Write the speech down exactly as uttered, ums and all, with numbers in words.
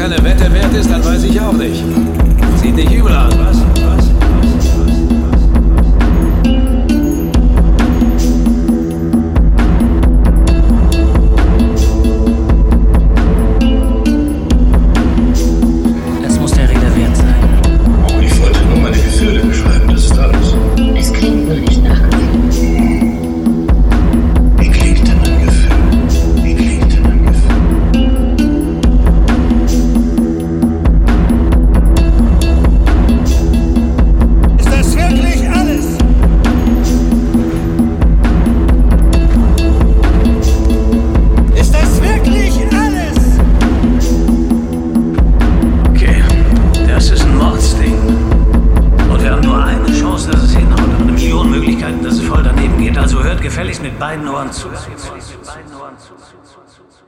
keine Wette wert ist, dann weiß ich auch nicht. Sieht nicht übel an, was? Was? Das muss der Rede wert sein. Oh, ich wollte nur meine Gefühle beschreiben, das ist alles. Es klingt nur nicht nach Gefühl. Wie klingt denn ein Gefühl? Wie klingt denn ein Gefühl? Ist das wirklich alles? Ist das wirklich alles? Okay, das ist ein Mordsding. Und wir haben nur eine Chance, dass es hinhaut, aber eine Million Möglichkeiten, dass es voll daneben geht. Also hört gefälligst mit beiden Ohren zu. Mit beiden Ohren zu.